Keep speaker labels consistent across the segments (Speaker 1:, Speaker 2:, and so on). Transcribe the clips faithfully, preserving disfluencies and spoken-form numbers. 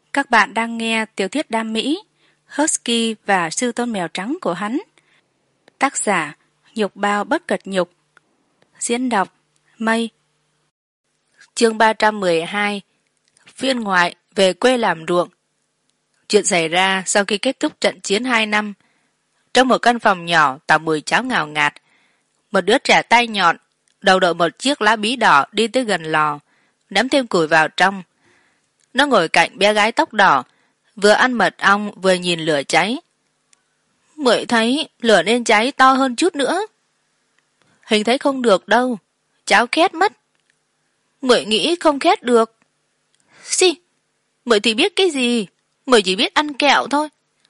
Speaker 1: Các bạn đang nghe tiểu thuyết đam mỹ Husky và sư tôn mèo trắng của hắn. Tác giả Nhục Bao Bất Cật Nhục. Diễn đọc Mây. Chương ba trăm mười hai. Phiên ngoại về quê làm ruộng. Chuyện xảy ra sau khi kết thúc trận chiến hai năm. Trong một căn phòng nhỏ tỏa mùi cháo ngào ngạt, một đứa trẻ tay nhọn, đầu đội một chiếc lá bí đỏ đi tới gần lò, ném thêm củi vào trong. Nó ngồi cạnh bé gái tóc đỏ, vừa ăn mật ong vừa nhìn lửa cháy. Muội thấy lửa nên cháy to hơn chút nữa. Hình thấy không được đâu, cháo khét mất. Muội nghĩ không khét được. Xì, muội thì biết cái gì, muội chỉ biết ăn kẹo thôi.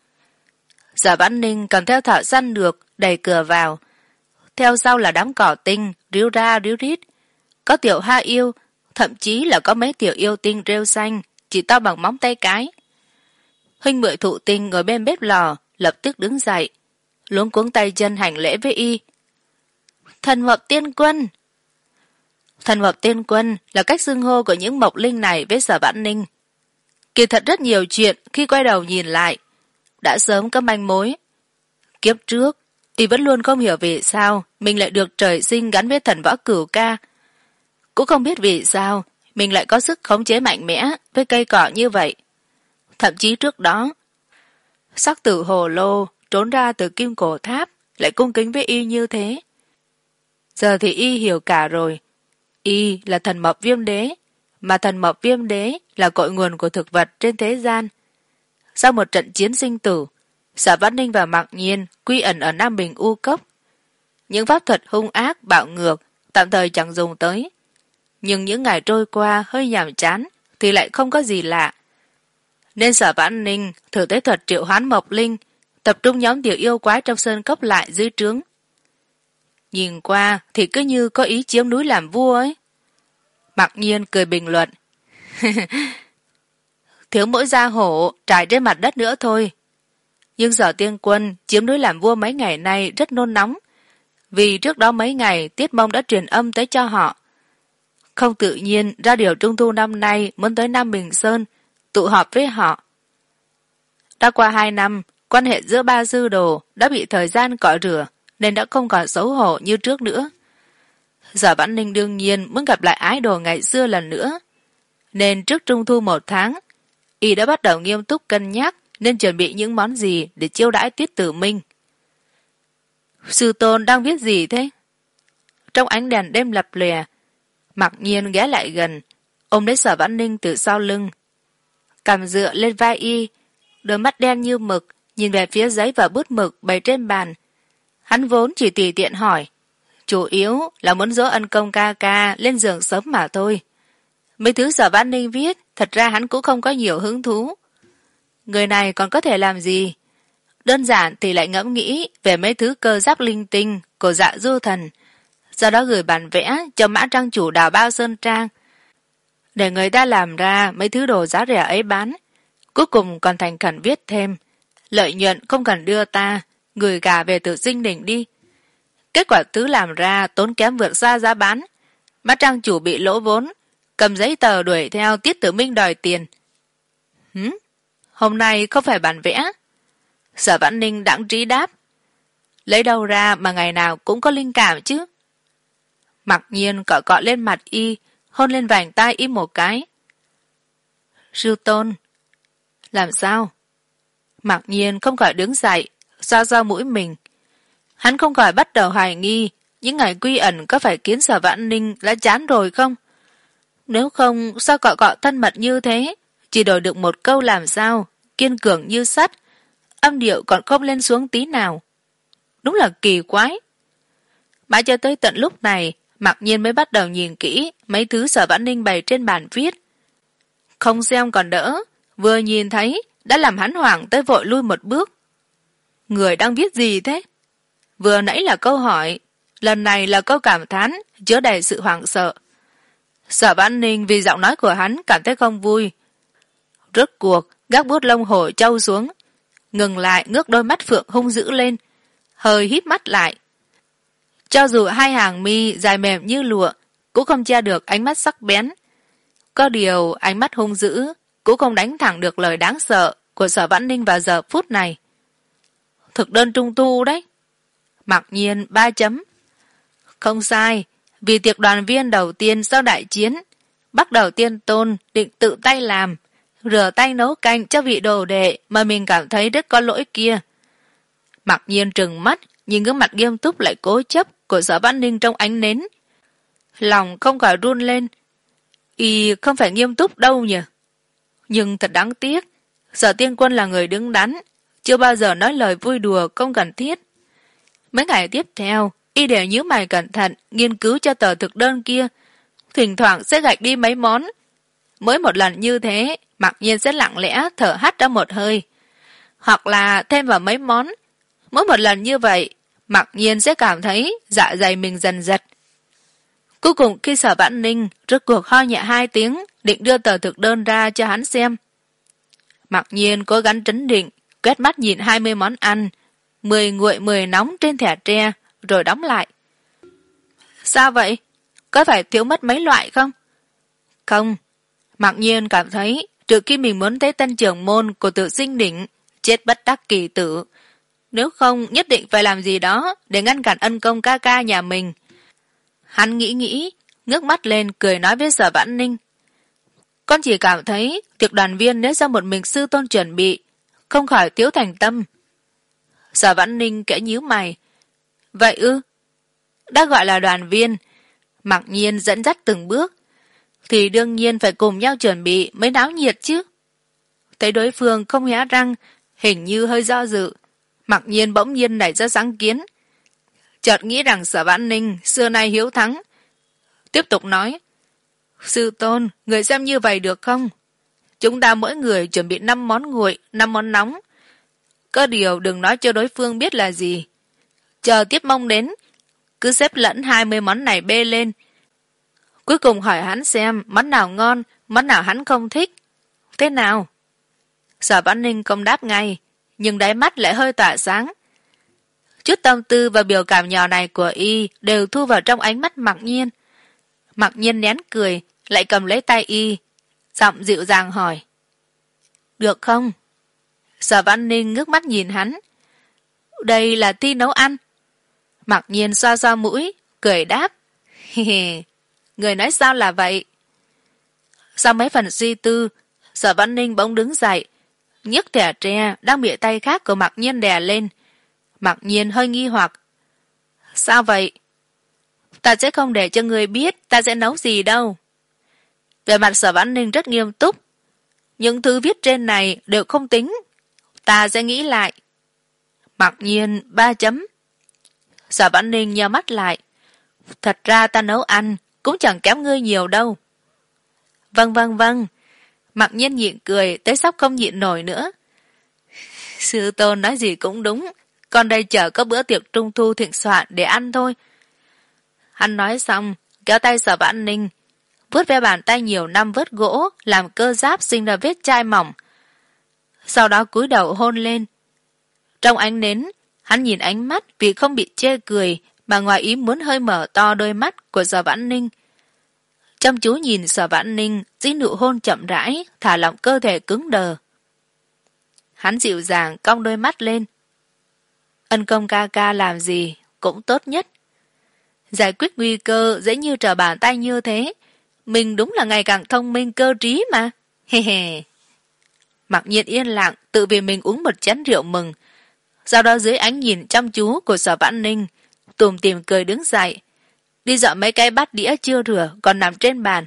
Speaker 1: Giả Vãn Ninh cầm theo thợ săn được, đẩy cửa vào. Theo sau là đám cỏ tinh, ríu ra ríu rít. Có tiểu ha yêu, thậm chí là có mấy tiểu yêu tinh rêu xanh, chỉ to bằng móng tay cái. Huynh muội Thụ Tinh ngồi bên bếp lò, lập tức đứng dậy, luống cuống tay chân hành lễ với y. Thần Mộc Tiên Quân. Thần Mộc Tiên Quân là cách xưng hô của những mộc linh này với Sở Vãn Ninh. Kỳ thật rất nhiều chuyện khi quay đầu nhìn lại đã sớm có manh mối. Kiếp trước y vẫn luôn không hiểu vì sao mình lại được trời sinh gắn với thần võ cửu ca, cũng không biết vì sao mình lại có sức khống chế mạnh mẽ với cây cỏ như vậy. Thậm chí trước đó sắc tử hồ lô trốn ra từ kim cổ tháp lại cung kính với y như thế. Giờ thì y hiểu cả rồi. Y là thần mộc viêm đế, mà thần mộc viêm đế là cội nguồn của thực vật trên thế gian. Sau một trận chiến sinh tử, Sở Vãn Ninh và Mạc Nhiên quy ẩn ở Nam Bình U Cốc. Những pháp thuật hung ác bạo ngược tạm thời chẳng dùng tới, nhưng những ngày trôi qua hơi nhàm chán thì lại không có gì lạ, nên Sở Vãn Ninh thử tới thuật triệu hoán mộc linh, tập trung nhóm tiểu yêu quái trong sơn cốc lại dưới trướng. Nhìn qua thì cứ như có ý chiếm núi làm vua ấy. Mạc Nhiên cười bình luận. Thiếu mỗi da hổ trải trên mặt đất nữa thôi. Nhưng Sở Tiên Quân chiếm núi làm vua mấy ngày nay rất nôn nóng, vì trước đó mấy ngày Tiết Mông đã truyền âm tới cho họ. Không tự nhiên ra điều trung thu năm nay muốn tới Nam Bình Sơn tụ họp với họ. Đã qua hai năm, quan hệ giữa ba sư đồ đã bị thời gian cọ rửa nên đã không còn xấu hổ như trước nữa. Sở Vãn Ninh đương nhiên muốn gặp lại ái đồ ngày xưa lần nữa, nên trước trung thu một tháng y đã bắt đầu nghiêm túc cân nhắc nên chuẩn bị những món gì để chiêu đãi Tiết Tử Minh. Sư tôn đang viết gì thế? Trong ánh đèn đêm lập lòe, Mạc Nhiên ghé lại gần, ôm lấy Sở Vãn Ninh từ sau lưng, cằm dựa lên vai y, đôi mắt đen như mực nhìn về phía giấy và bút mực bày trên bàn. Hắn vốn chỉ tùy tiện hỏi, chủ yếu là muốn dỗ ân công ca ca lên giường sớm mà thôi. Mấy thứ Sở Vãn Ninh viết thật ra hắn cũng không có nhiều hứng thú. Người này còn có thể làm gì? Đơn giản thì lại ngẫm nghĩ về mấy thứ cơ giáp linh tinh của Dạ Du Thần, sau đó gửi bản vẽ cho Mã Trang chủ Đào Bao Sơn Trang, để người ta làm ra mấy thứ đồ giá rẻ ấy bán. Cuối cùng còn thành khẩn viết thêm, lợi nhuận không cần đưa ta, gửi gà về tự Dinh Đỉnh đi. Kết quả thứ làm ra tốn kém vượt xa giá bán. Mã Trang chủ bị lỗ vốn, cầm giấy tờ đuổi theo Tiết Tử Minh đòi tiền. Hứ? Hôm nay không phải bản vẽ? Sở Vãn Ninh đãng trí đáp. Lấy đâu ra mà ngày nào cũng có linh cảm chứ? Mặc Nhiên cọ cọ lên mặt y, hôn lên vành tai y một cái. Sư tôn. Làm sao? Mặc Nhiên không khỏi đứng dậy, xoa xoa mũi mình. Hắn không khỏi bắt đầu hoài nghi những ngày quy ẩn có phải khiến Sở Vãn Ninh đã chán rồi không? Nếu không, sao cọ cọ thân mật như thế, chỉ đổi được một câu làm sao, kiên cường như sắt, âm điệu còn không lên xuống tí nào. Đúng là kỳ quái. Mãi cho tới tận lúc này, Mạc Nhiên mới bắt đầu nhìn kỹ mấy thứ Sở Vãn Ninh bày trên bàn viết. Không xem còn đỡ, vừa nhìn thấy đã làm hắn hoảng tới vội lui một bước. Người đang viết gì thế? Vừa nãy là câu hỏi, lần này là câu cảm thán chứa đầy sự hoảng sợ. Sở Vãn Ninh vì giọng nói của hắn cảm thấy không vui. Rốt cuộc gác bút lông hổ trâu xuống, ngừng lại ngước đôi mắt phượng hung dữ lên, hơi híp mắt lại. Cho dù hai hàng mi dài mềm như lụa cũng không che được ánh mắt sắc bén. Có điều ánh mắt hung dữ cũng không đánh thẳng được lời đáng sợ của Sở Vãn Ninh vào giờ phút này. Thực đơn trung thu đấy. Mặc nhiên ba chấm. Không sai, vì tiệc đoàn viên đầu tiên sau đại chiến, bắt đầu Tiên Tôn định tự tay làm, rửa tay nấu canh cho vị đồ đệ mà mình cảm thấy rất có lỗi kia. Mặc nhiên trừng mắt, nhìn gương mặt nghiêm túc lại cố chấp của Sở Vãn Ninh trong ánh nến. Lòng không khỏi run lên. Y không phải nghiêm túc đâu nhỉ. Nhưng thật đáng tiếc, Sở Tiên Quân là người đứng đắn, chưa bao giờ nói lời vui đùa không cần thiết. Mấy ngày tiếp theo, Y đều nhíu mày cẩn thận, nghiên cứu cho tờ thực đơn kia. Thỉnh thoảng sẽ gạch đi mấy món. Mỗi một lần như thế, Mặc Nhiên sẽ lặng lẽ thở hắt ra một hơi. Hoặc là thêm vào mấy món. Mỗi một lần như vậy, Mặc Nhiên sẽ cảm thấy dạ dày mình dần giật. Cuối cùng khi Sở Vãn Ninh rốt cuộc ho nhẹ hai tiếng, định đưa tờ thực đơn ra cho hắn xem. Mặc Nhiên cố gắng trấn định, quét mắt nhìn hai mươi món ăn, mười nguội mười nóng trên thẻ tre, rồi đóng lại. Sao vậy? Có phải thiếu mất mấy loại không? Không. Mặc Nhiên cảm thấy trừ khi mình muốn thấy tân trưởng môn của Tự Sinh Đỉnh chết bất đắc kỳ tử, nếu không nhất định phải làm gì đó để ngăn cản ân công ca ca nhà mình. Hắn nghĩ nghĩ, ngước mắt lên cười nói với Sở Vãn Ninh. Con chỉ cảm thấy tiệc đoàn viên nếu do một mình sư tôn chuẩn bị, không khỏi thiếu thành tâm. Sở Vãn Ninh kẽ nhíu mày. Vậy ư? Đã gọi là đoàn viên, Mặc Nhiên dẫn dắt từng bước, thì đương nhiên phải cùng nhau chuẩn bị mới náo nhiệt chứ. Thấy đối phương không hé răng, hình như hơi do dự, Mặc Nhiên bỗng nhiên nảy ra sáng kiến. Chợt nghĩ rằng Sở Vãn Ninh xưa nay hiếu thắng, tiếp tục nói. Sư tôn, người xem như vậy được không? Chúng ta mỗi người chuẩn bị năm món nguội, năm món nóng. Có điều đừng nói cho đối phương biết là gì. Chờ tiếp mông đến, cứ xếp lẫn hai mươi món này bê lên. Cuối cùng hỏi hắn xem món nào ngon, món nào hắn không thích. Thế nào? Sở Vãn Ninh không đáp ngay, nhưng đáy mắt lại hơi tỏa sáng. Chút tâm tư và biểu cảm nhỏ này của Y đều thu vào trong ánh mắt Mặc Nhiên. Mặc Nhiên nén cười, lại cầm lấy tay Y, giọng dịu dàng hỏi. Được không? Sở Vãn Ninh ngước mắt nhìn hắn. Đây là thi nấu ăn. Mặc Nhiên xoa xoa mũi, cười đáp. Người nói sao là vậy? Sau mấy phần suy tư, Sở Vãn Ninh bỗng đứng dậy, nhấc thẻ tre đang bị tay khác của Mặc Nhiên đè lên. Mặc Nhiên hơi nghi hoặc. Sao vậy? Ta sẽ không để cho người biết ta sẽ nấu gì đâu. Về mặt Sở Vãn Ninh rất nghiêm túc. Những thứ viết trên này đều không tính. Ta sẽ nghĩ lại. Mặc Nhiên ba chấm. Sở Vãn Ninh nheo mắt lại. Thật ra ta nấu ăn cũng chẳng kém ngươi nhiều đâu. Vâng vâng vâng. Mặc Nhiên nhịn cười tới sắp không nhịn nổi nữa. Sư tôn nói gì cũng đúng. Con đây chờ có bữa tiệc trung thu thịnh soạn để ăn thôi. Hắn nói xong, kéo tay Sở Vãn Ninh, vuốt ve bàn tay nhiều năm vớt gỗ, làm cơ giáp sinh ra vết chai mỏng. Sau đó cúi đầu hôn lên. Trong ánh nến, hắn nhìn ánh mắt vì không bị chê cười mà ngoài ý muốn hơi mở to đôi mắt của Sở Vãn Ninh. Chăm chú nhìn Sở Vãn Ninh, dĩ nụ hôn chậm rãi, thả lỏng cơ thể cứng đờ. Hắn dịu dàng cong đôi mắt lên. Ân công ca ca làm gì cũng tốt nhất. Giải quyết nguy cơ dễ như trở bàn tay như thế. Mình đúng là ngày càng thông minh cơ trí mà. He he. Mặc Nhiên yên lặng tự vì mình uống một chén rượu mừng. Sau đó dưới ánh nhìn chăm chú của Sở Vãn Ninh, tủm tỉm cười đứng dậy, đi dọn mấy cái bát đĩa chưa rửa còn nằm trên bàn.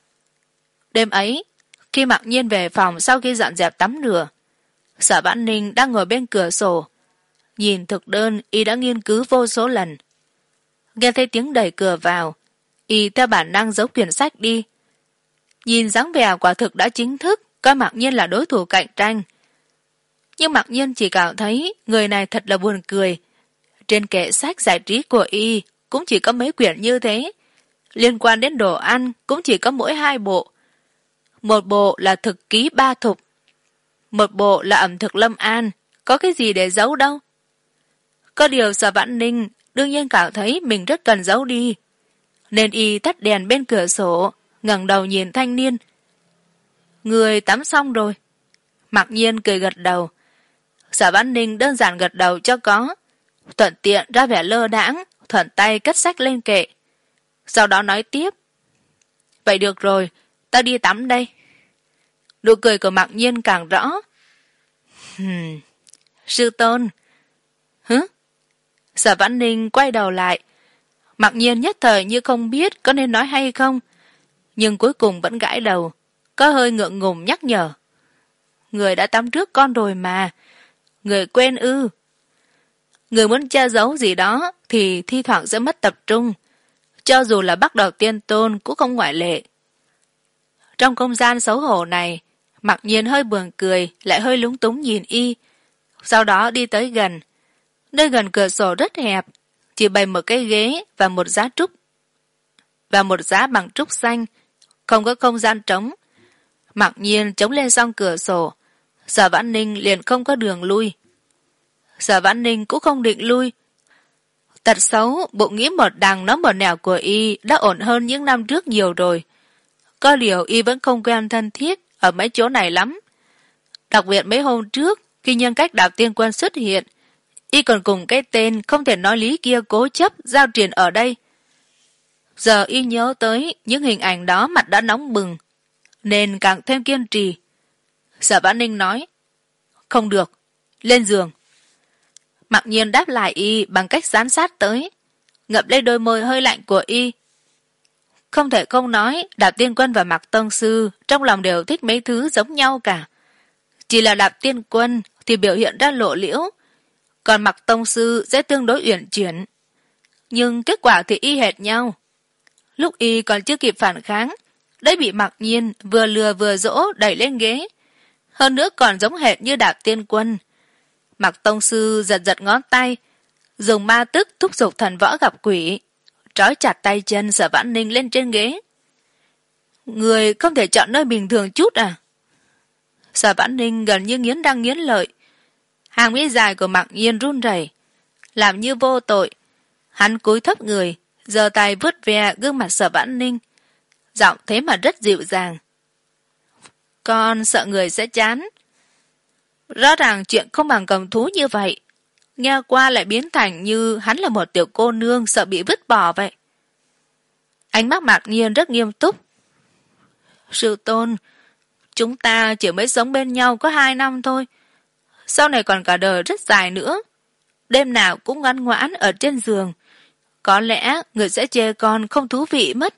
Speaker 1: Đêm ấy, khi Mặc Nhiên về phòng sau khi dọn dẹp tắm rửa, Sở Vãn Ninh đang ngồi bên cửa sổ. Nhìn thực đơn Y đã nghiên cứu vô số lần. Nghe thấy tiếng đẩy cửa vào, Y theo bản năng giấu quyển sách đi. Nhìn dáng vẻ quả thực đã chính thức coi Mặc Nhiên là đối thủ cạnh tranh. Nhưng Mặc Nhiên chỉ cảm thấy người này thật là buồn cười. Trên kệ sách giải trí của Y cũng chỉ có mấy quyển như thế. Liên quan đến đồ ăn cũng chỉ có mỗi hai bộ. Một bộ là thực ký ba thục, một bộ là ẩm thực Lâm An. Có cái gì để giấu đâu. Có điều Sở Vãn Ninh đương nhiên cảm thấy mình rất cần giấu đi, nên Y tắt đèn bên cửa sổ, ngẩng đầu nhìn thanh niên. Người tắm xong rồi. Mặc nhiên cười gật đầu. Sở Vãn Ninh đơn giản gật đầu cho có, thuận tiện ra vẻ lơ đãng, thuận tay cất sách lên kệ. Sau đó nói tiếp. Vậy được rồi, ta đi tắm đây. Nụ cười của Mặc nhiên càng rõ. Hmm, sư tôn. Hứ? Sở Vãn Ninh quay đầu lại. Mặc nhiên nhất thời như không biết có nên nói hay không, nhưng cuối cùng vẫn gãi đầu, có hơi ngượng ngùng nhắc nhở. Người đã tắm trước con rồi mà. Người quên ư? Người muốn che giấu gì đó thì thi thoảng sẽ mất tập trung, cho dù là Bắc Đầu Tiên Tôn cũng không ngoại lệ. Trong không gian xấu hổ này, Mặc nhiên hơi buồn cười, lại hơi lúng túng nhìn y, sau đó đi tới gần. Nơi gần cửa sổ rất hẹp, chỉ bày một cái ghế và một giá trúc và một giá bằng trúc xanh, không có không gian trống. Mặc nhiên chống lên song cửa sổ, Sở Vãn Ninh liền không có đường lui. Sở Vãn Ninh cũng không định lui. Tật xấu, bụng nghĩ một đằng nó một nẻo của y đã ổn hơn những năm trước nhiều rồi. Có điều y vẫn không quen thân thiết ở mấy chỗ này lắm. Đặc biệt mấy hôm trước, khi nhân cách Đạo Tiên Quân xuất hiện, y còn cùng cái tên không thể nói lý kia cố chấp giao truyền ở đây. Giờ y nhớ tới những hình ảnh đó, mặt đã nóng bừng, nên càng thêm kiên trì. Sở Vãn Ninh nói, không được, lên giường. Mặc nhiên đáp lại y bằng cách dán sát tới, ngậm lấy đôi môi hơi lạnh của y. Không thể không nói, Đạp Tiên Quân và Mạc Tông Sư trong lòng đều thích mấy thứ giống nhau cả. Chỉ là Đạp Tiên Quân thì biểu hiện ra lộ liễu, còn Mạc Tông Sư sẽ tương đối uyển chuyển. Nhưng kết quả thì y hệt nhau. Lúc y còn chưa kịp phản kháng, đấy bị Mặc Nhiên vừa lừa vừa dỗ đẩy lên ghế. Hơn nữa còn giống hệt như Đạp Tiên Quân. Mạc Tông Sư giật giật ngón tay, dùng ma tức thúc giục thần võ gặp quỷ, trói chặt tay chân Sở Vãn Ninh lên trên ghế. Người không thể chọn nơi bình thường chút à? Sở Vãn Ninh gần như nghiến răng nghiến lợi. Hàng mi dài của Mặc Nhiên run rẩy, làm như vô tội. Hắn cúi thấp người, giơ tay vuốt ve gương mặt Sở Vãn Ninh, giọng thế mà rất dịu dàng. Con sợ người sẽ chán. Rõ ràng chuyện không bằng cầm thú như vậy, nghe qua lại biến thành như hắn là một tiểu cô nương sợ bị vứt bỏ vậy. Ánh mắt Mạc Nhiên rất nghiêm túc. Sư tôn, chúng ta chỉ mới sống bên nhau có hai năm thôi, sau này còn cả đời rất dài nữa. Đêm nào cũng ngoan ngoãn ở trên giường, có lẽ người sẽ chê con không thú vị mất.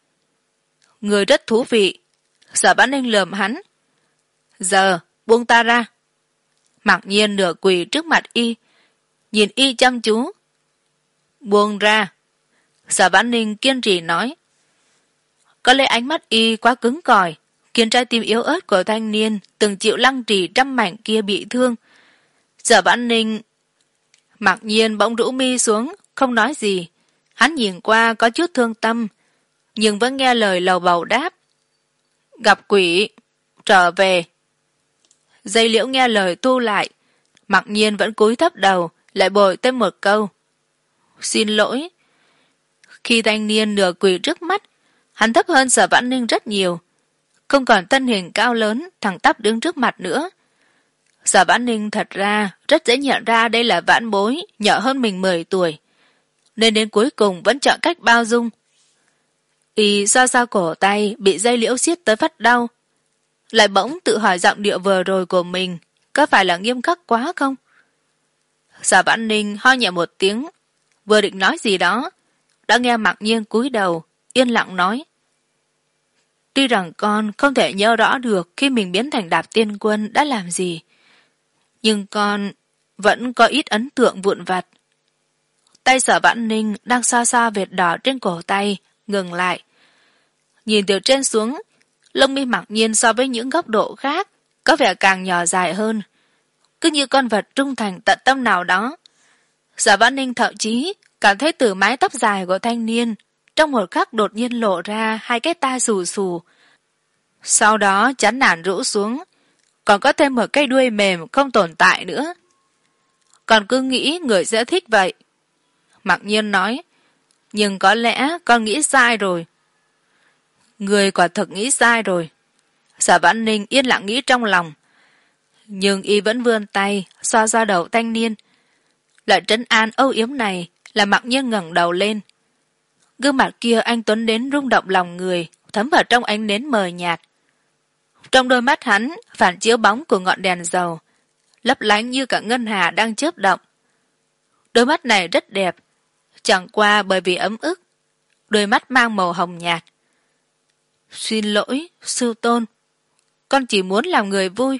Speaker 1: Người rất thú vị. Sở Vãn Ninh lườm hắn. Giờ buông ta ra. Mặc nhiên nửa quỳ trước mặt y, nhìn y chăm chú. Buông ra. Sở Vãn Ninh kiên trì nói. Có lẽ ánh mắt y quá cứng cỏi, khiến trái tim yếu ớt của thanh niên từng chịu lăng trì trăm mảnh kia bị thương. Sở Vãn Ninh Mặc nhiên bỗng rũ mi xuống, không nói gì. Hắn nhìn qua có chút thương tâm, nhưng vẫn nghe lời lầu bầu đáp. Gặp quỷ, trở về. Dây liễu nghe lời thu lại, Mặc nhiên vẫn cúi thấp đầu, lại bồi thêm một câu. Xin lỗi. Khi thanh niên nửa quỳ trước mắt, hắn thấp hơn Sở Vãn Ninh rất nhiều, không còn thân hình cao lớn thẳng tắp đứng trước mặt nữa. Sở Vãn Ninh thật ra rất dễ nhận ra đây là vãn bối nhỏ hơn mình mười tuổi, nên đến cuối cùng vẫn chọn cách bao dung. Y xoa xoa cổ tay bị dây liễu siết tới phát đau, lại bỗng tự hỏi giọng điệu vừa rồi của mình có phải là nghiêm khắc quá không. Sở Vãn Ninh ho nhẹ một tiếng, vừa định nói gì đó, đã nghe Mặc Nhiên cúi đầu yên lặng nói. Tuy rằng con không thể nhớ rõ được khi mình biến thành Đạp Tiên Quân đã làm gì, nhưng con vẫn có ít ấn tượng vụn vặt. Tay Sở Vãn Ninh đang xoa xoa vệt đỏ trên cổ tay ngừng lại. Nhìn từ trên xuống, lông mi Mặc Nhiên so với những góc độ khác có vẻ càng nhỏ dài hơn, cứ như con vật trung thành tận tâm nào đó. Sở Vãn Ninh thậm chí cảm thấy từ mái tóc dài của thanh niên trong một khắc đột nhiên lộ ra hai cái tai xù xù, sau đó chán nản rũ xuống, còn có thêm một cái đuôi mềm không tồn tại nữa. Còn cứ nghĩ người sẽ thích vậy. Mặc Nhiên nói, nhưng có lẽ con nghĩ sai rồi. Người quả thực nghĩ sai rồi. Sở Vãn Ninh yên lặng nghĩ trong lòng, nhưng y vẫn vươn tay xoa xoa đầu thanh niên. Lời trấn an âu yếm này là Mặc Nhiên ngẩng đầu lên. Gương mặt kia anh tuấn đến rung động lòng người, thấm vào trong ánh nến mờ nhạt. Trong đôi mắt hắn phản chiếu bóng của ngọn đèn dầu, lấp lánh như cả ngân hà đang chớp động. Đôi mắt này rất đẹp, chẳng qua bởi vì ấm ức, đôi mắt mang màu hồng nhạt. Xin lỗi, sư tôn, con chỉ muốn làm người vui.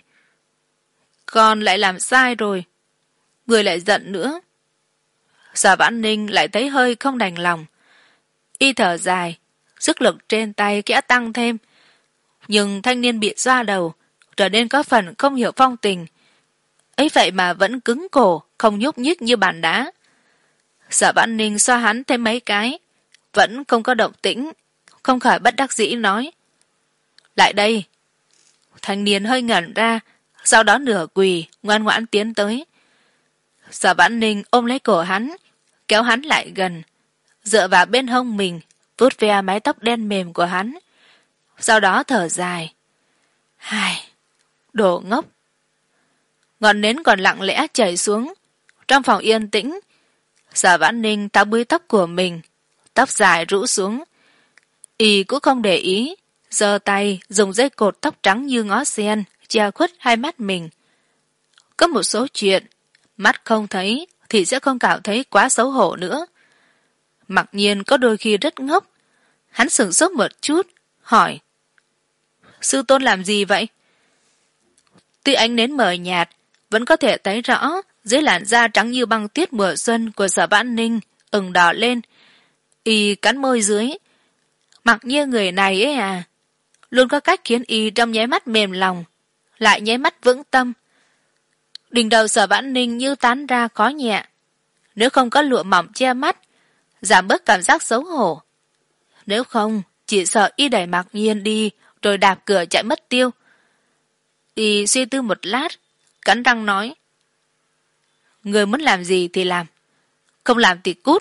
Speaker 1: Con lại làm sai rồi, người lại giận nữa. Sở Vãn Ninh lại thấy hơi không đành lòng. Y thở dài, sức lực trên tay kẽ tăng thêm, nhưng thanh niên bị xoa đầu trở nên có phần không hiểu phong tình, ấy vậy mà vẫn cứng cổ không nhúc nhích như bàn đá. Sở Vãn Ninh xoa hắn thêm mấy cái, vẫn không có động tĩnh, không khỏi bất đắc dĩ nói: lại đây. Thanh niên hơi ngẩn ra, sau đó nửa quỳ ngoan ngoãn tiến tới. Sở Vãn Ninh ôm lấy cổ hắn, kéo hắn lại gần, dựa vào bên hông mình, vuốt ve mái tóc đen mềm của hắn, sau đó thở dài: hài, đồ ngốc. Ngọn nến còn lặng lẽ chảy xuống. Trong phòng yên tĩnh, Sở Vãn Ninh tháo búi tóc của mình, tóc dài rũ xuống. Y cũng không để ý, giơ tay dùng dây cột tóc trắng như ngó sen che khuất hai mắt mình. Có một số chuyện mắt không thấy thì sẽ không cảm thấy quá xấu hổ nữa. Mặc nhiên có đôi khi rất ngốc. Hắn sửng sốt một chút, hỏi: sư tôn làm gì vậy? Tuy ánh nến mờ nhạt, vẫn có thể thấy rõ dưới làn da trắng như băng tuyết mùa xuân của Sở Vãn Ninh ửng đỏ lên. Y cắn môi dưới. Mặc nhiên người này ấy à, luôn có cách khiến y trong nháy mắt mềm lòng, lại nháy mắt vững tâm. Đỉnh đầu Sở Vãn Ninh như tán ra khó nhẹ. Nếu không có lụa mỏng che mắt, giảm bớt cảm giác xấu hổ. Nếu không, chỉ sợ y đẩy Mặc Nhiên đi rồi đạp cửa chạy mất tiêu. Y suy tư một lát, cắn răng nói: người muốn làm gì thì làm, không làm thì cút.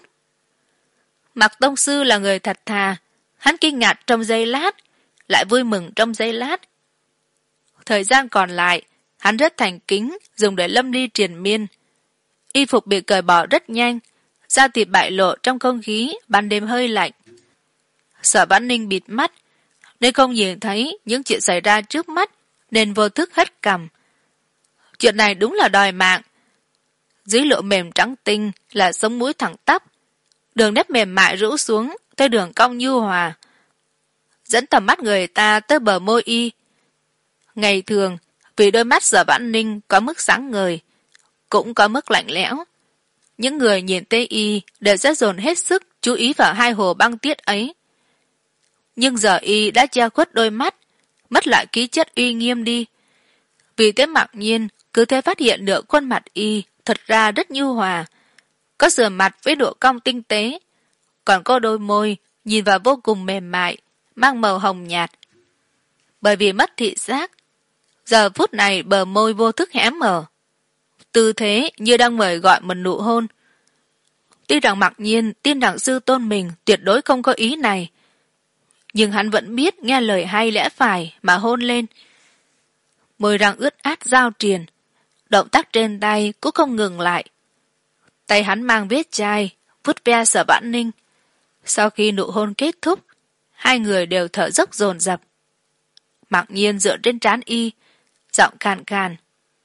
Speaker 1: Mặc tông sư là người thật thà, hắn kinh ngạc trong giây lát, lại vui mừng trong giây lát. Thời gian còn lại, hắn rất thành kính dùng để lâm ly triền miên. Y phục bị cởi bỏ rất nhanh, da thịt bại lộ trong không khí ban đêm hơi lạnh. Sở Vãn Ninh bịt mắt nên không nhìn thấy những chuyện xảy ra trước mắt, nên vô thức hất cằm. Chuyện này đúng là đòi mạng. Dưới lụa mềm trắng tinh là sống mũi thẳng tắp, đường nét mềm mại rũ xuống tới đường cong nhu hòa, dẫn tầm mắt người ta tới bờ môi y. Ngày thường vì đôi mắt Sở Vãn Ninh có mức sáng ngời, cũng có mức lạnh lẽo, những người nhìn thấy y đều sẽ dồn hết sức chú ý vào hai hồ băng tuyết ấy. Nhưng giờ y đã che khuất đôi mắt, mất lại khí chất uy nghiêm đi. Vì thế Mặc Nhiên cứ thế phát hiện được khuôn mặt y thật ra rất nhu hòa, có sườn mặt với độ cong tinh tế, còn có đôi môi nhìn vào vô cùng mềm mại, mang màu hồng nhạt. Bởi vì mất thị giác, giờ phút này bờ môi vô thức hé mở, tư thế như đang mời gọi một nụ hôn. Tuy rằng Mặc Nhiên tin rằng sư tôn mình tuyệt đối không có ý này, nhưng hắn vẫn biết nghe lời hay lẽ phải mà hôn lên. Môi răng ướt át giao triền, động tác trên tay cũng không ngừng lại. Tay hắn mang vết chai, vuốt ve Sở Vãn Ninh. Sau khi nụ hôn kết thúc, hai người đều thở dốc dồn dập. Mặc Nhiên dựa trên trán y, giọng khàn khàn: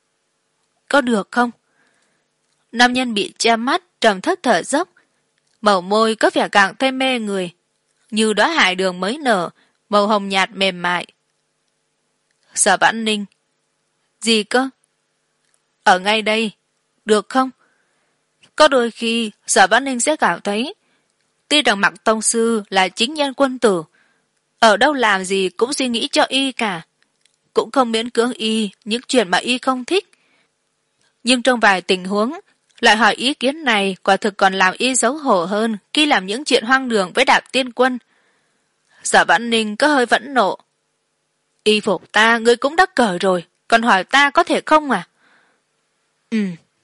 Speaker 1: có được không? Nam nhân bị che mắt trầm thấp thở dốc, màu môi có vẻ càng thêm mê người, như đóa hải đường mới nở, màu hồng nhạt mềm mại. Sở Vãn Ninh: gì cơ? Ở ngay đây, được không? Có đôi khi Sở Vãn Ninh sẽ cảm thấy, tuy rằng Mặc tông sư là chính nhân quân tử, ở đâu làm gì cũng suy nghĩ cho y cả, cũng không miễn cưỡng y những chuyện mà y không thích. Nhưng trong vài tình huống lại hỏi ý kiến này, quả thực còn làm y xấu hổ hơn khi làm những chuyện hoang đường với Đạp Tiên Quân. Sở Vãn Ninh có hơi phẫn nộ: y phục ta ngươi cũng đã cởi rồi, còn hỏi ta có thể không à? Ừ.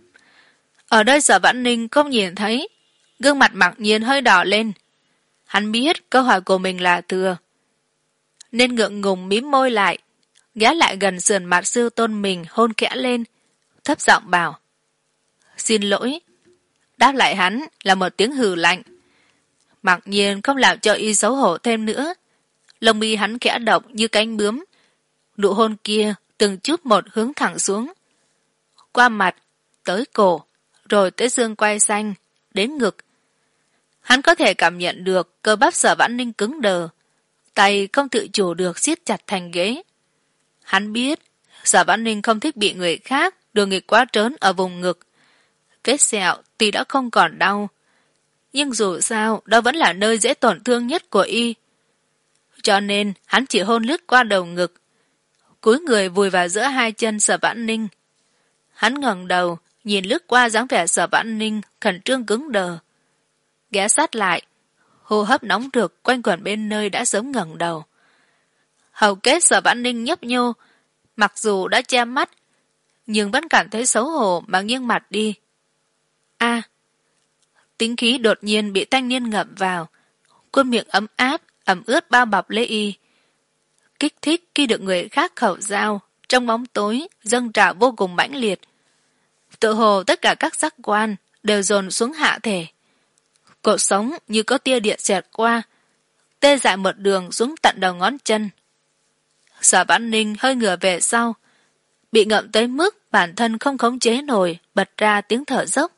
Speaker 1: Ở đây Sở Vãn Ninh không nhìn thấy, gương mặt Mặc Nhiên hơi đỏ lên. Hắn biết câu hỏi của mình là thừa, nên ngượng ngùng mím môi lại, ghé lại gần sườn mặt sư tôn mình hôn khẽ lên, thấp giọng bảo: xin lỗi. Đáp lại hắn là một tiếng hừ lạnh. Mặc nhiên không làm cho y xấu hổ thêm nữa. Lông mi hắn khẽ động như cánh bướm. Nụ hôn kia từng chút một hướng thẳng xuống. Qua mặt, tới cổ, rồi tới xương quai xanh, đến ngực. Hắn có thể cảm nhận được cơ bắp Sở Vãn Ninh cứng đờ. Tay không tự chủ được siết chặt thành ghế. Hắn biết Sở Vãn Ninh không thích bị người khác đưa nghịch quá trớn ở vùng ngực. Vết sẹo tuy đã không còn đau, nhưng dù sao đó vẫn là nơi dễ tổn thương nhất của y. Cho nên hắn chỉ hôn lướt qua đầu ngực, cúi người vùi vào giữa hai chân Sở Vãn Ninh. Hắn ngẩng đầu nhìn lướt qua dáng vẻ Sở Vãn Ninh khẩn trương cứng đờ, ghé sát lại, hô hấp nóng rực quanh quẩn bên nơi đã sớm ngẩng đầu. Hầu kết Sở Vãn Ninh nhấp nhô, mặc dù đã che mắt, nhưng vẫn cảm thấy xấu hổ mà nghiêng mặt đi. A, tính khí đột nhiên bị thanh niên ngậm vào, khuôn miệng ấm áp, ẩm ướt bao bọc lấy y. Kích thích khi được người khác khẩu giao, trong bóng tối dâng trào vô cùng mãnh liệt. Tự hồ tất cả các giác quan đều dồn xuống hạ thể. Cột sống như có tia điện xẹt qua, tê dại một đường xuống tận đầu ngón chân. Sở Vãn Ninh hơi ngửa về sau, bị ngậm tới mức bản thân không khống chế nổi, bật ra tiếng thở dốc.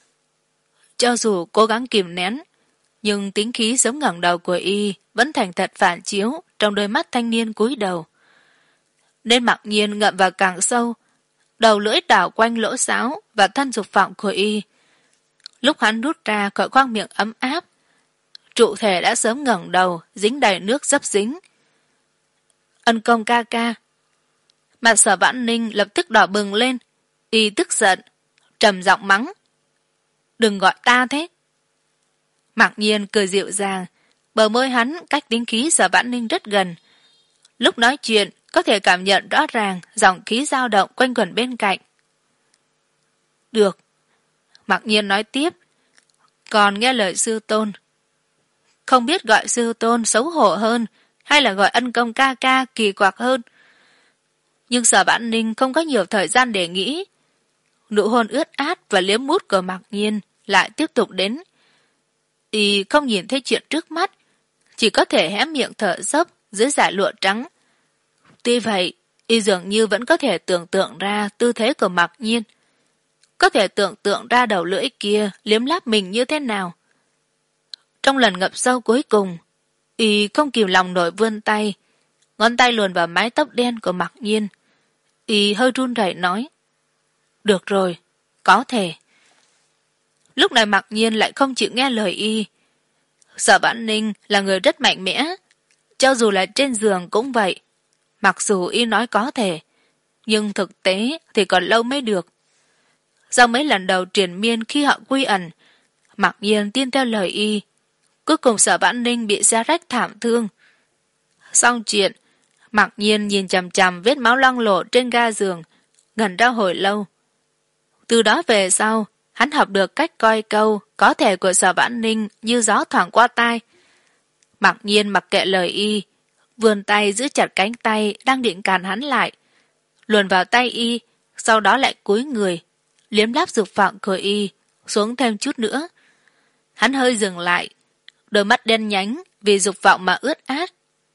Speaker 1: Cho dù cố gắng kìm nén, nhưng tính khí giống ngẩng đầu của y vẫn thành thật phản chiếu trong đôi mắt thanh niên cúi đầu. Nên mặc nhiên ngậm vào càng sâu, đầu lưỡi đảo quanh lỗ sáo và thân dục vọng của y. Lúc hắn rút ra khỏi khoang miệng ấm áp, trụ thể đã sớm ngẩng đầu, dính đầy nước dấp dính. Ân công ca ca. Mặt Sở Vãn Ninh lập tức đỏ bừng lên, y tức giận, trầm giọng mắng: đừng gọi ta thế. Mặc nhiên cười dịu dàng, bờ môi hắn cách tính khí Sở Vãn Ninh rất gần. Lúc nói chuyện có thể cảm nhận rõ ràng dòng khí dao động quanh quẩn bên cạnh. Được. Mặc nhiên nói tiếp, còn nghe lời sư tôn. Không biết gọi sư tôn xấu hổ hơn hay là gọi ân công ca ca kỳ quặc hơn. Nhưng Sở Vãn Ninh không có nhiều thời gian để nghĩ. Nụ hôn ướt át và liếm mút của Mặc nhiên lại tiếp tục đến. Y không nhìn thấy chuyện trước mắt, chỉ có thể hé miệng thở dốc dưới dải lụa trắng. Tuy vậy, y dường như vẫn có thể tưởng tượng ra tư thế của Mặc nhiên, có thể tưởng tượng ra đầu lưỡi kia liếm láp mình như thế nào. Trong lần ngập sâu cuối cùng, y không kìm lòng nổi vươn tay, ngón tay luồn vào mái tóc đen của Mặc nhiên. Y hơi run rẩy nói: được rồi, có thể. Lúc này Mặc nhiên lại không chịu nghe lời y. Sở Vãn Ninh là người rất mạnh mẽ, cho dù là trên giường cũng vậy. Mặc dù y nói có thể, nhưng thực tế thì còn lâu mới được. Sau mấy lần đầu triền miên khi họ quy ẩn, Mặc nhiên tin theo lời y. Cuối cùng Sở Vãn Ninh bị xé rách thảm thương. Xong chuyện, Mặc nhiên nhìn chằm chằm vết máu loang lổ trên ga giường, ngẩn ra hồi lâu. Từ đó về sau, hắn học được cách coi câu có thể của Sở Vãn Ninh như gió thoảng qua tai. Mặc nhiên mặc kệ lời y, vươn tay giữ chặt cánh tay đang định cản hắn lại, luồn vào tay y, sau đó lại cúi người, liếm láp dục vọng của y xuống thêm chút nữa. Hắn hơi dừng lại, đôi mắt đen nhánh vì dục vọng mà ướt át.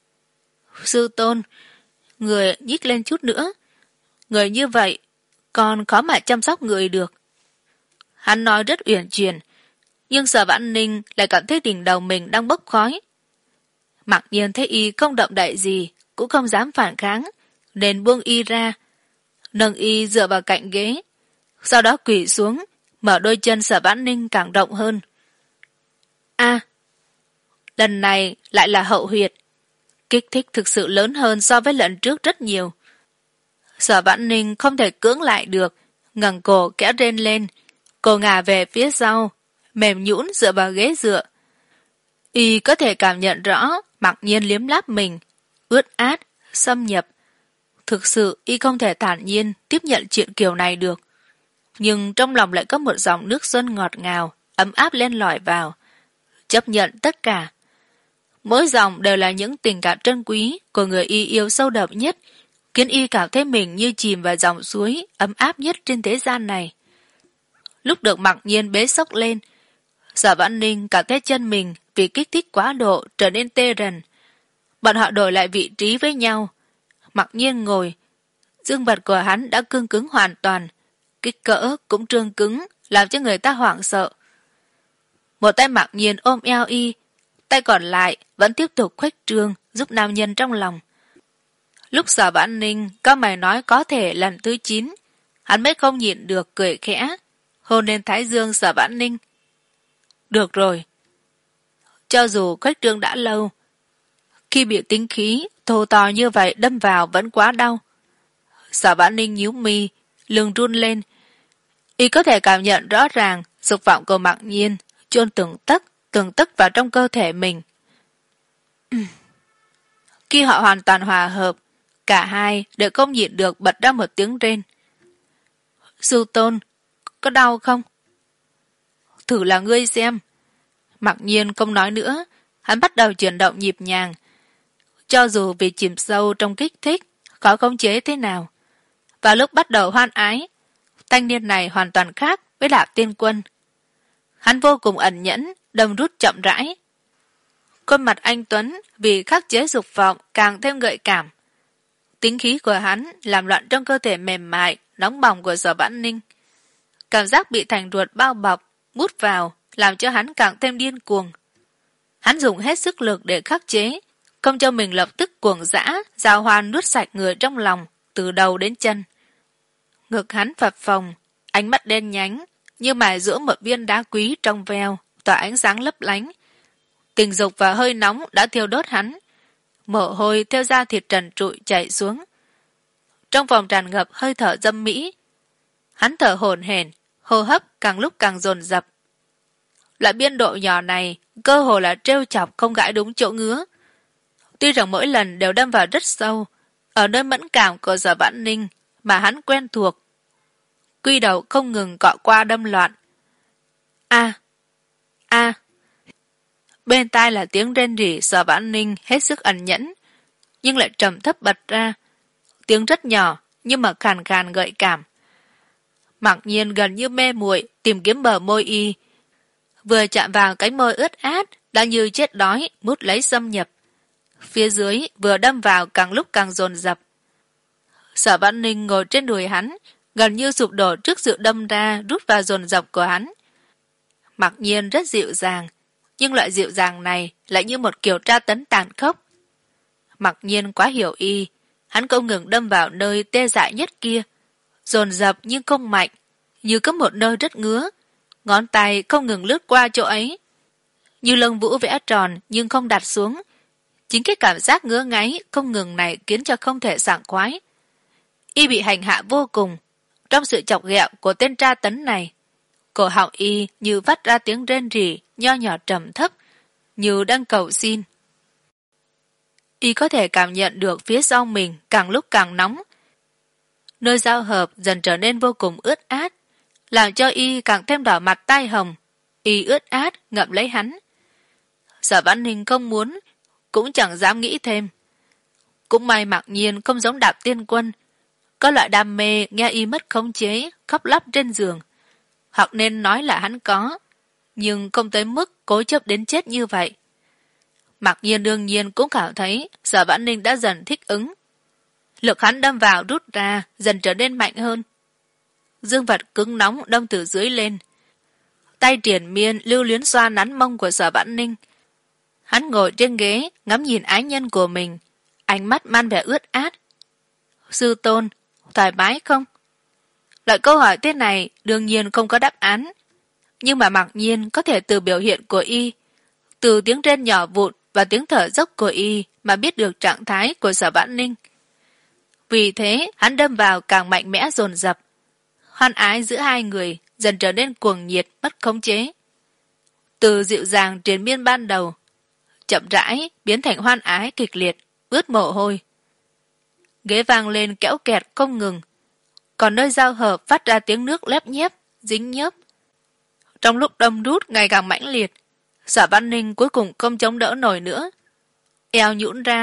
Speaker 1: Sư tôn, người nhích lên chút nữa. Người như vậy, còn khó mà chăm sóc người được. Hắn nói rất uyển chuyển, nhưng Sở Vãn Ninh lại cảm thấy đỉnh đầu mình đang bốc khói. Mặc nhiên thấy y không động đậy gì, cũng không dám phản kháng, nên buông y ra, nâng y dựa vào cạnh ghế, sau đó quỳ xuống, mở đôi chân Sở Vãn Ninh càng rộng hơn. A, lần này lại là hậu huyệt, kích thích thực sự lớn hơn so với lần trước rất nhiều. Sở Vãn Ninh không thể cưỡng lại được, ngẩng cổ kẽ rên lên, cô ngả về phía sau, mềm nhũn dựa vào ghế dựa. Y có thể cảm nhận rõ Mặc nhiên liếm láp mình, ướt át, xâm nhập. Thực sự y không thể thản nhiên tiếp nhận chuyện kiểu này được. Nhưng trong lòng lại có một dòng nước xuân ngọt ngào, ấm áp len lỏi vào, chấp nhận tất cả. Mỗi dòng đều là những tình cảm trân quý của người y yêu sâu đậm nhất, khiến y cảm thấy mình như chìm vào dòng suối ấm áp nhất trên thế gian này. Lúc được Mặc Nhiên bế xốc lên, Sở Vãn Ninh cảm thấy chân mình vì kích thích quá độ trở nên tê rần. Bọn họ đổi lại vị trí với nhau. Mặc Nhiên ngồi, dương vật của hắn đã cương cứng hoàn toàn, kích cỡ cũng trương cứng, làm cho người ta hoảng sợ. Một tay Mặc Nhiên ôm eo y, tay còn lại vẫn tiếp tục khuếch trương giúp nam nhân trong lòng. Lúc Sở Vãn Ninh có mày nói có thể lần thứ chín, hắn mới không nhịn được cười khẽ, hôn lên thái dương Sở Vãn Ninh. Được rồi. Cho dù khuếch trương đã lâu, khi bị tính khí thô to như vậy đâm vào vẫn quá đau. Sở Vãn Ninh nhíu mi, lưng run lên. Y có thể cảm nhận rõ ràng dục vọng của Mặc Nhiên chôn từng tấc, từng tấc vào trong cơ thể mình. Khi họ hoàn toàn hòa hợp, cả hai đều không nhịn được bật ra một tiếng rên. Sư Tôn, có đau không? Thử là ngươi xem. Mặc Nhiên không nói nữa, hắn bắt đầu chuyển động nhịp nhàng. Cho dù vì chìm sâu trong kích thích, khó khống chế thế nào. Và lúc bắt đầu hoan ái, thanh niên này hoàn toàn khác với Lạp Tiên Quân. Hắn vô cùng ẩn nhẫn, đâm rút chậm rãi. Khuôn mặt anh Tuấn vì khắc chế dục vọng càng thêm gợi cảm. Tính khí của hắn làm loạn trong cơ thể mềm mại, nóng bỏng của Sở Vãn Ninh. Cảm giác bị thành ruột bao bọc, mút vào, làm cho hắn càng thêm điên cuồng. Hắn dùng hết sức lực để khắc chế, không cho mình lập tức cuồng dã, giao hoan nuốt sạch người trong lòng, từ đầu đến chân. Ngực hắn phập phồng, ánh mắt đen nhánh, như mài giữa một viên đá quý trong veo, tỏa ánh sáng lấp lánh. Tình dục và hơi nóng đã thiêu đốt hắn, mồ hôi theo da thịt trần trụi chảy xuống. Trong phòng tràn ngập hơi thở dâm mỹ, hắn thở hổn hển, hô hấp càng lúc càng dồn dập. Loại biên độ nhỏ này cơ hồ là trêu chọc không gãi đúng chỗ ngứa. Tuy rằng mỗi lần đều đâm vào rất sâu, ở nơi mẫn cảm của Sở Vãn Ninh mà hắn quen thuộc, quy đầu không ngừng cọ qua đâm loạn. A, a. Bên tai là tiếng rên rỉ Sở Vãn Ninh hết sức ẩn nhẫn, nhưng lại trầm thấp bật ra. Tiếng rất nhỏ nhưng mà khàn khàn gợi cảm. Mặc Nhiên gần như mê muội tìm kiếm bờ môi y, vừa chạm vào cái môi ướt át đã như chết đói mút lấy xâm nhập. Phía dưới vừa đâm vào càng lúc càng dồn dập. Sở Vãn Ninh ngồi trên đùi hắn, gần như sụp đổ trước sự đâm ra rút vào dồn dập của hắn. Mặc Nhiên rất dịu dàng, nhưng loại dịu dàng này lại như một kiểu tra tấn tàn khốc. Mặc Nhiên quá hiểu y, hắn không ngừng đâm vào nơi tê dại nhất kia, dồn dập nhưng không mạnh, như có một nơi rất ngứa, ngón tay không ngừng lướt qua chỗ ấy. Như lông vũ vẽ tròn nhưng không đặt xuống. Chính cái cảm giác ngứa ngáy không ngừng này khiến cho không thể sảng khoái. Y bị hành hạ vô cùng. Trong sự chọc ghẹo của tên tra tấn này, cổ họng y như vắt ra tiếng rên rỉ nho nhỏ trầm thấp, như đang cầu xin. Y có thể cảm nhận được phía sau mình càng lúc càng nóng. Nơi giao hợp dần trở nên vô cùng ướt át, làm cho y càng thêm đỏ mặt tai hồng. Y ướt át ngậm lấy hắn. Sở Vãn Ninh không muốn, cũng chẳng dám nghĩ thêm. Cũng may Mặc Nhiên không giống Đạp Tiên Quân, có loại đam mê nghe y mất khống chế, khóc lóc trên giường. Hoặc nên nói là hắn có, nhưng không tới mức cố chấp đến chết như vậy. Mặc Nhiên đương nhiên cũng cảm thấy Sở Vãn Ninh đã dần thích ứng. Lực hắn đâm vào rút ra dần trở nên mạnh hơn. Dương vật cứng nóng đâm từ dưới lên. Tay triền miên lưu luyến xoa nắn mông của Sở Vãn Ninh. Hắn ngồi trên ghế ngắm nhìn ái nhân của mình, ánh mắt man vẻ ướt át. Sư Tôn, thoải mái không? Loại câu hỏi thế này đương nhiên không có đáp án, nhưng mà Mặc Nhiên có thể từ biểu hiện của y, từ tiếng rên nhỏ vụn và tiếng thở dốc của y mà biết được trạng thái của Sở Vãn Ninh. Vì thế hắn đâm vào càng mạnh mẽ dồn dập. Hoan ái giữa hai người dần trở nên cuồng nhiệt mất khống chế. Từ dịu dàng triền miên ban đầu, chậm rãi biến thành hoan ái kịch liệt, ướt mồ hôi. Ghế vang lên kéo kẹt không ngừng, còn nơi giao hợp phát ra tiếng nước lép nhép, dính nhớp. Trong lúc đâm đút ngày càng mãnh liệt, Sở Vãn Ninh cuối cùng không chống đỡ nổi nữa. Eo nhũn ra,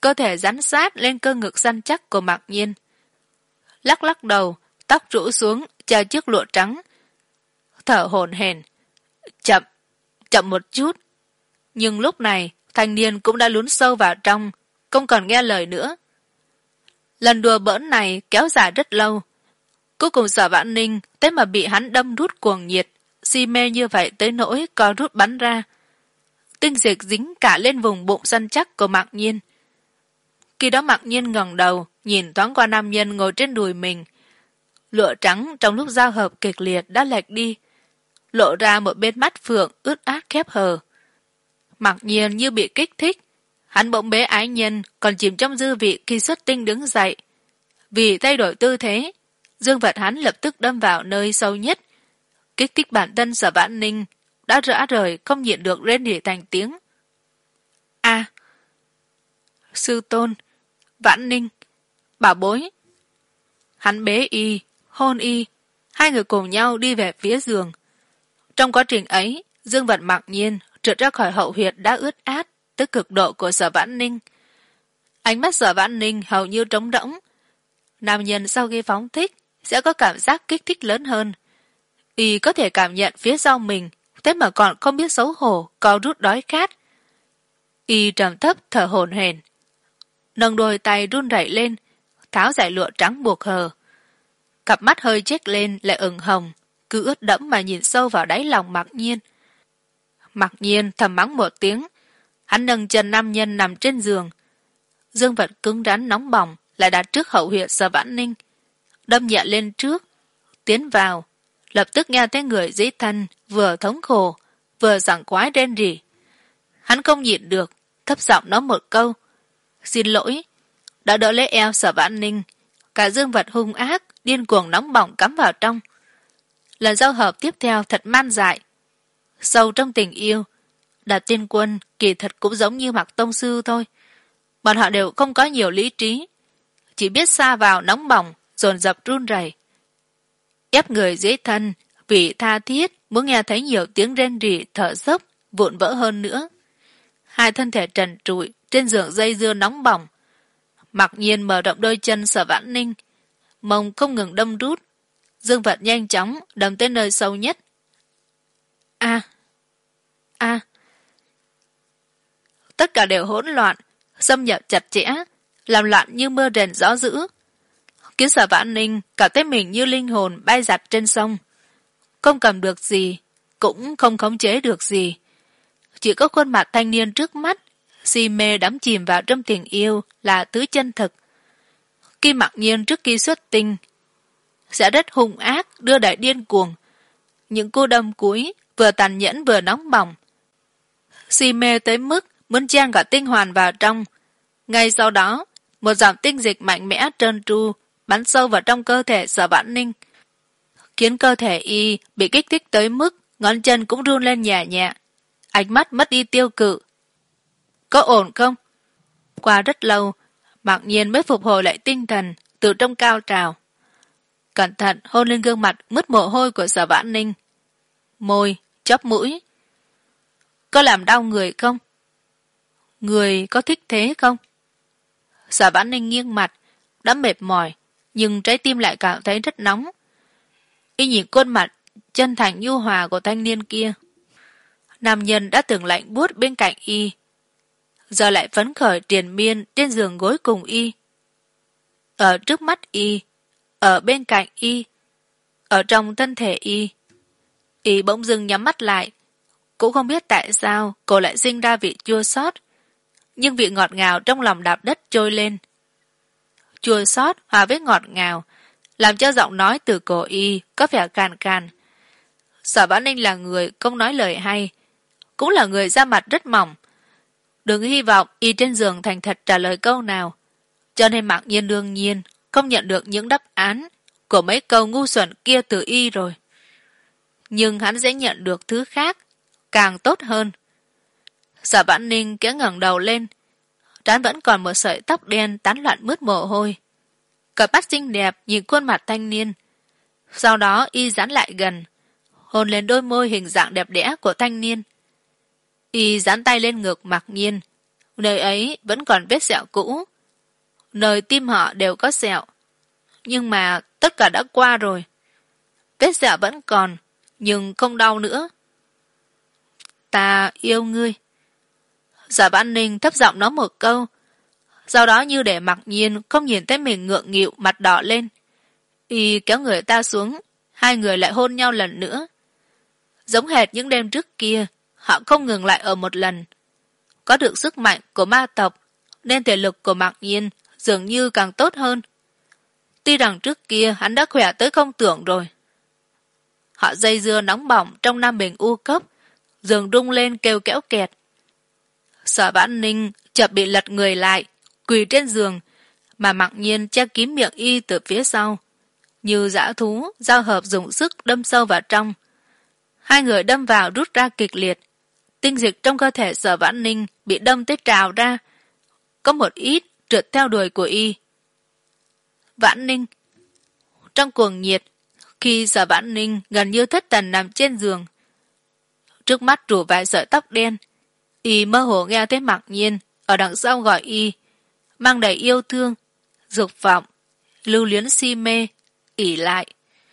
Speaker 1: cơ thể dán sát lên cơ ngực săn chắc của Mạc Nhiên. Lắc lắc đầu, tóc rũ xuống, che chiếc lụa trắng. Thở hổn hển. Chậm, chậm một chút. Nhưng lúc này, thanh niên cũng đã lún sâu vào trong, không còn nghe lời nữa. Lần đùa bỡn này kéo dài rất lâu. Cuối cùng Sở Vãn Ninh thế mà bị hắn đâm rút cuồng nhiệt, si mê như vậy tới nỗi co rút bắn ra. Tinh dịch dính cả lên vùng bụng săn chắc của Mạc Nhiên. Khi đó Mạc Nhiên ngẩng đầu, nhìn thoáng qua nam nhân ngồi trên đùi mình. Lụa trắng trong lúc giao hợp kịch liệt đã lệch đi, lộ ra một bên mắt phượng ướt át khép hờ. Mạc Nhiên như bị kích thích, hắn bỗng bế ái nhân còn chìm trong dư vị khi xuất tinh đứng dậy. Vì thay đổi tư thế, dương vật hắn lập tức đâm vào nơi sâu nhất, kích thích bản thân Sở Vãn Ninh đã rã rời không nhịn được rên rỉ thành tiếng. A, sư tôn, Vãn Ninh, bảo bối. Hắn bế y, hôn y, hai người cùng nhau đi về phía giường. Trong quá trình ấy, dương vật Mạc Nhiên trượt ra khỏi hậu huyệt đã ướt át tới cực độ của Sở Vãn Ninh. Ánh mắt Sở Vãn Ninh hầu như trống rỗng. Nam nhân sau khi phóng thích sẽ có cảm giác kích thích lớn hơn. Y có thể cảm nhận phía sau mình, thế mà còn không biết xấu hổ, co rút đói khát. Y trầm thấp thở hổn hển, nâng đôi tay run rẩy lên, tháo giải lụa trắng buộc hờ. Cặp mắt hơi chếch lên lại ửng hồng, cứ ướt đẫm mà nhìn sâu vào đáy lòng Mạc Nhiên. Mạc Nhiên thầm mắng một tiếng, hắn nâng chân nam nhân nằm trên giường. Dương vật cứng rắn nóng bỏng lại đặt trước hậu huyệt Sở Vãn Ninh, đâm nhẹ lên trước, tiến vào, lập tức nghe thấy người dưới thân vừa thống khổ vừa sảng khoái rên rỉ. Hắn không nhịn được, thấp giọng nói một câu, xin lỗi, đã đỡ lấy eo Sở Vãn Ninh, cả dương vật hung ác điên cuồng nóng bỏng cắm vào trong. Lần giao hợp tiếp theo thật man dại. Sâu trong tình yêu, Đạt Tiên Quân kỳ thật cũng giống như Mạc Tông Sư thôi. Bọn họ đều không có nhiều lý trí, chỉ biết sa vào nóng bỏng, dồn dập run rẩy. Ép người dưới thân, vì tha thiết muốn nghe thấy nhiều tiếng rên rỉ thở dốc vụn vỡ hơn nữa. Hai thân thể trần trụi trên giường dây dưa nóng bỏng. Mặc nhiên mở rộng đôi chân Sở Vãn Ninh, mông không ngừng đâm rút, dương vật nhanh chóng đâm tới nơi sâu nhất. A, a, tất cả đều hỗn loạn, xâm nhập chặt chẽ, làm loạn như mưa rền gió dữ, khiến Sở Vãn Ninh cảm thấy mình như linh hồn bay giặt trên sông, không cầm được gì, cũng không khống chế được gì. Chỉ có khuôn mặt thanh niên trước mắt, si mê đắm chìm vào trong tình yêu là thứ chân thực. Khi Mặc Nhiên trước khi xuất tinh, sẽ rất hung ác, đưa đẩy điên cuồng. Những cú đâm cuối vừa tàn nhẫn vừa nóng bỏng. Si mê tới mức muốn chen cả tinh hoàn vào trong. Ngay sau đó, một dòng tinh dịch mạnh mẽ trơn tru bắn sâu vào trong cơ thể Sở Vãn Ninh, khiến cơ thể y bị kích thích tới mức ngón chân cũng run lên nhẹ nhẹ, ánh mắt mất đi tiêu cự. Có ổn không? Qua rất lâu, Mạc Nhiên mới phục hồi lại tinh thần từ trong cao trào. Cẩn thận hôn lên gương mặt mứt mồ hôi của Sở Vãn Ninh. Môi, chóp mũi. Có làm đau người không? Người có thích thế không? Sở Vãn Ninh nghiêng mặt, đã mệt mỏi, nhưng trái tim lại cảm thấy rất nóng. Y nhìn khuôn mặt chân thành nhu hòa của thanh niên kia. Nam nhân đã từng lạnh buốt bên cạnh y, giờ lại phấn khởi triền miên trên giường gối cùng y. Ở trước mắt y, ở bên cạnh y, ở trong thân thể y. Y bỗng dưng nhắm mắt lại, cũng không biết tại sao cô lại sinh ra vị chua xót, nhưng vị ngọt ngào trong lòng đạp đất trôi lên. Chua xót hòa với ngọt ngào, làm cho giọng nói từ cổ y có vẻ càn càn. Sở Vãn Ninh là người không nói lời hay, cũng là người da mặt rất mỏng. Đừng hy vọng y trên giường thành thật trả lời câu nào, cho nên Mạc Nhiên đương nhiên không nhận được những đáp án của mấy câu ngu xuẩn kia từ y rồi. Nhưng hắn sẽ nhận được thứ khác, càng tốt hơn. Sở Vãn Ninh kéo ngẩng đầu lên, trán vẫn còn một sợi tóc đen tán loạn mướt mồ hôi. Cặp mắt xinh đẹp nhìn khuôn mặt thanh niên. Sau đó y dán lại gần, hôn lên đôi môi hình dạng đẹp đẽ của thanh niên. Y dán tay lên ngực Mạc Nhiên, Nơi ấy vẫn còn vết sẹo cũ. Nơi tim họ đều có sẹo. Nhưng mà tất cả đã qua rồi. Vết sẹo vẫn còn, nhưng không đau nữa. Ta yêu ngươi. Giả Vãn Ninh thấp giọng nói một câu. Sau đó như để mặc nhiên không nhìn thấy mình ngượng nghịu mặt đỏ lên. Y kéo người ta xuống, hai người lại hôn nhau lần nữa. Giống hệt những đêm trước kia, họ không ngừng lại ở một lần. Có được sức mạnh của ma tộc, nên thể lực của Mạc Nhiên dường như càng tốt hơn. Tuy rằng trước kia hắn đã khỏe tới không tưởng rồi. Họ dây dưa nóng bỏng trong Nam Bình U Cốc, giường rung lên kêu kéo kẹt. Sở Vãn Ninh chợt bị lật người lại, quỳ trên giường, mà Mạc Nhiên che kín miệng y từ phía sau. Như dã thú, giao hợp dùng sức đâm sâu vào trong. Hai người đâm vào rút ra kịch liệt. Tinh dịch trong cơ thể Sở Vãn Ninh bị đâm tới trào ra. Có một ít trượt theo đuổi của y. Vãn Ninh. Trong cuồng nhiệt, khi Sở Vãn Ninh gần như thất thần nằm trên giường. Trước mắt rủ vài sợi tóc đen. Y mơ hồ nghe thấy Mạc Nhiên ở đằng sau gọi y, mang đầy yêu thương, dục vọng, lưu luyến si mê, ỷ lại.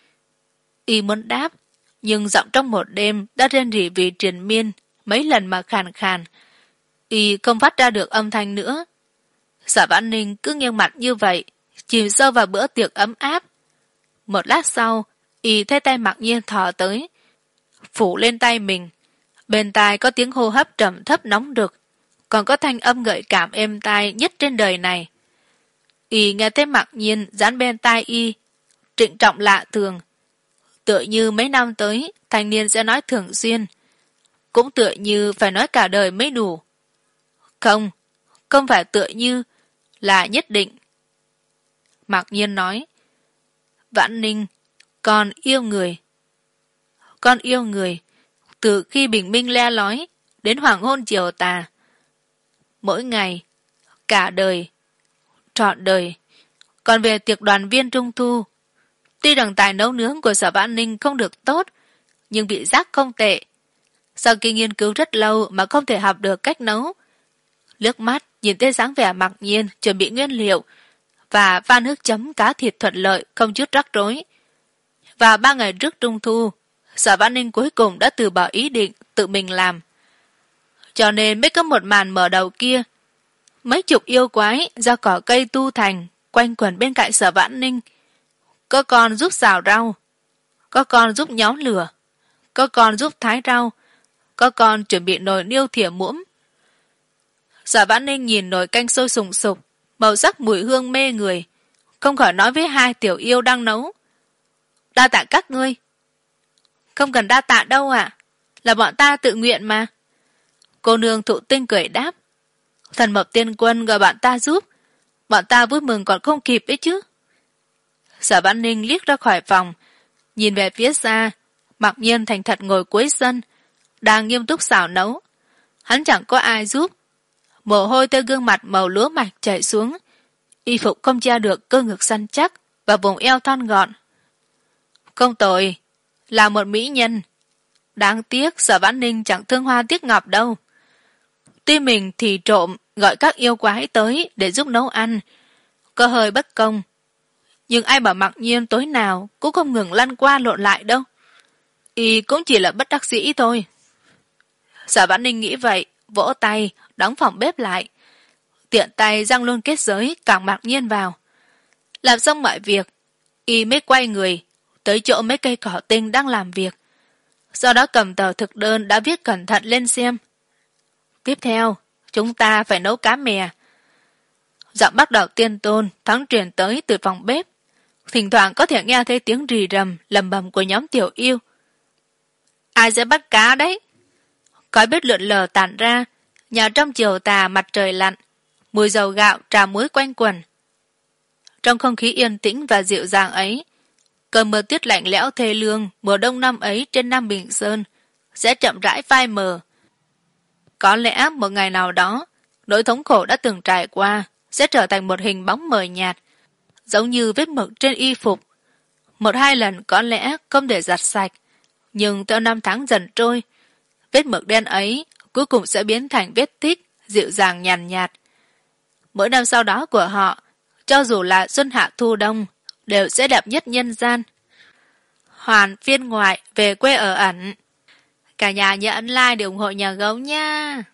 Speaker 1: Y muốn đáp, nhưng giọng trong một đêm đã rên rỉ vì triền miên, mấy lần mà khàn khàn. Y không phát ra được âm thanh nữa. Sở Vãn Ninh cứ nghiêng mặt như vậy, chìm sâu vào bữa tiệc ấm áp. Một lát sau, Y thấy tay Mạc Nhiên thò tới, phủ lên tay mình. Bên tai có tiếng hô hấp trầm thấp nóng rực, còn có thanh âm gợi cảm êm tai nhất trên đời này. Y nghe thấy Mạc Nhiên dán bên tai Y, trịnh trọng lạ thường. Tựa như mấy năm tới, thanh niên sẽ nói thường xuyên. Cũng tựa như phải nói cả đời mới đủ. Không, không phải tựa như, là nhất định. Mạc Nhiên nói, Vãn Ninh, con yêu người. Con yêu người, từ khi bình minh le lói, đến hoàng hôn chiều tà. Mỗi ngày, cả đời, trọn đời. Còn về tiệc đoàn viên trung thu, tuy rằng tài nấu nướng của Sở Vãn Ninh không được tốt, nhưng vị giác không tệ. Sau khi nghiên cứu rất lâu mà không thể học được cách nấu, liếc mắt nhìn thấy dáng vẻ Mạc Nhiên chuẩn bị nguyên liệu và pha nước chấm cá thịt thuận lợi, không chút rắc rối. Và ba ngày trước trung thu, Sở Vãn Ninh cuối cùng đã từ bỏ ý định tự mình làm. Cho nên mới có một màn mở đầu kia. Mấy chục yêu quái do cỏ cây tu thành quanh quẩn bên cạnh Sở Vãn Ninh. Có con giúp xào rau, có con giúp nhóm lửa, có con giúp thái rau, có con chuẩn bị nồi niêu thìa muỗng. Sở Vãn Ninh nhìn nồi canh sôi sùng sục, màu sắc mùi hương mê người, không khỏi nói với hai tiểu yêu đang nấu. Đa tạ các ngươi. Không cần đa tạ đâu ạ, là bọn ta tự nguyện mà. Cô nương Thụ Tinh cười đáp. Thần Mộc Tiên Quân gọi bạn ta giúp, bọn ta vui mừng còn không kịp ấy chứ. Sở Vãn Ninh liếc ra khỏi phòng, nhìn về phía xa, Mạc Nhiên thành thật ngồi cuối sân, đang nghiêm túc xào nấu. Hắn chẳng có ai giúp. Mồ hôi từ gương mặt màu lúa mạch chảy xuống, y phục không che được cơ ngực săn chắc và vùng eo thon gọn. Không tồi, là một mỹ nhân. Đáng tiếc Sở Vãn Ninh chẳng thương hoa tiếc ngọc đâu. Tuy mình thì trộm gọi các yêu quái tới để giúp nấu ăn, có hơi bất công. Nhưng ai bảo Mạc Nhiên tối nào cũng không ngừng lăn qua lộn lại đâu. Y cũng chỉ là bất đắc dĩ thôi. Sở Vãn Ninh nghĩ vậy, vỗ tay, đóng phòng bếp lại. Tiện tay răng luôn kết giới càng Mạc Nhiên vào. Làm xong mọi việc, Y mới quay người tới chỗ mấy cây cỏ tinh đang làm việc. Sau đó cầm tờ thực đơn đã viết cẩn thận lên xem. Tiếp theo, chúng ta phải nấu cá mè. Giọng bắt đầu tiên tôn thoáng truyền tới từ phòng bếp. Thỉnh thoảng có thể nghe thấy tiếng rì rầm lầm bầm của nhóm tiểu yêu. Ai sẽ bắt cá đấy? Khói bếp lượn lờ tản ra, nhà trong chiều tà mặt trời lặn, mùi dầu gạo trà muối quanh quẩn. Trong không khí yên tĩnh và dịu dàng ấy, cơn mưa tuyết lạnh lẽo thê lương mùa đông năm ấy trên Nam Bình Sơn sẽ chậm rãi phai mờ. Có lẽ một ngày nào đó, nỗi thống khổ đã từng trải qua sẽ trở thành một hình bóng mờ nhạt, giống như vết mực trên y phục. Một hai lần có lẽ không thể giặt sạch, nhưng theo năm tháng dần trôi, vết mực đen ấy cuối cùng sẽ biến thành vết tích dịu dàng nhàn nhạt. Mỗi năm sau đó của họ, cho dù là xuân hạ thu đông, đều sẽ đẹp nhất nhân gian. Hoàn phiên ngoại về quê ở ẩn. Cả nhà nhớ ấn like để ủng hộ nhà gấu nha.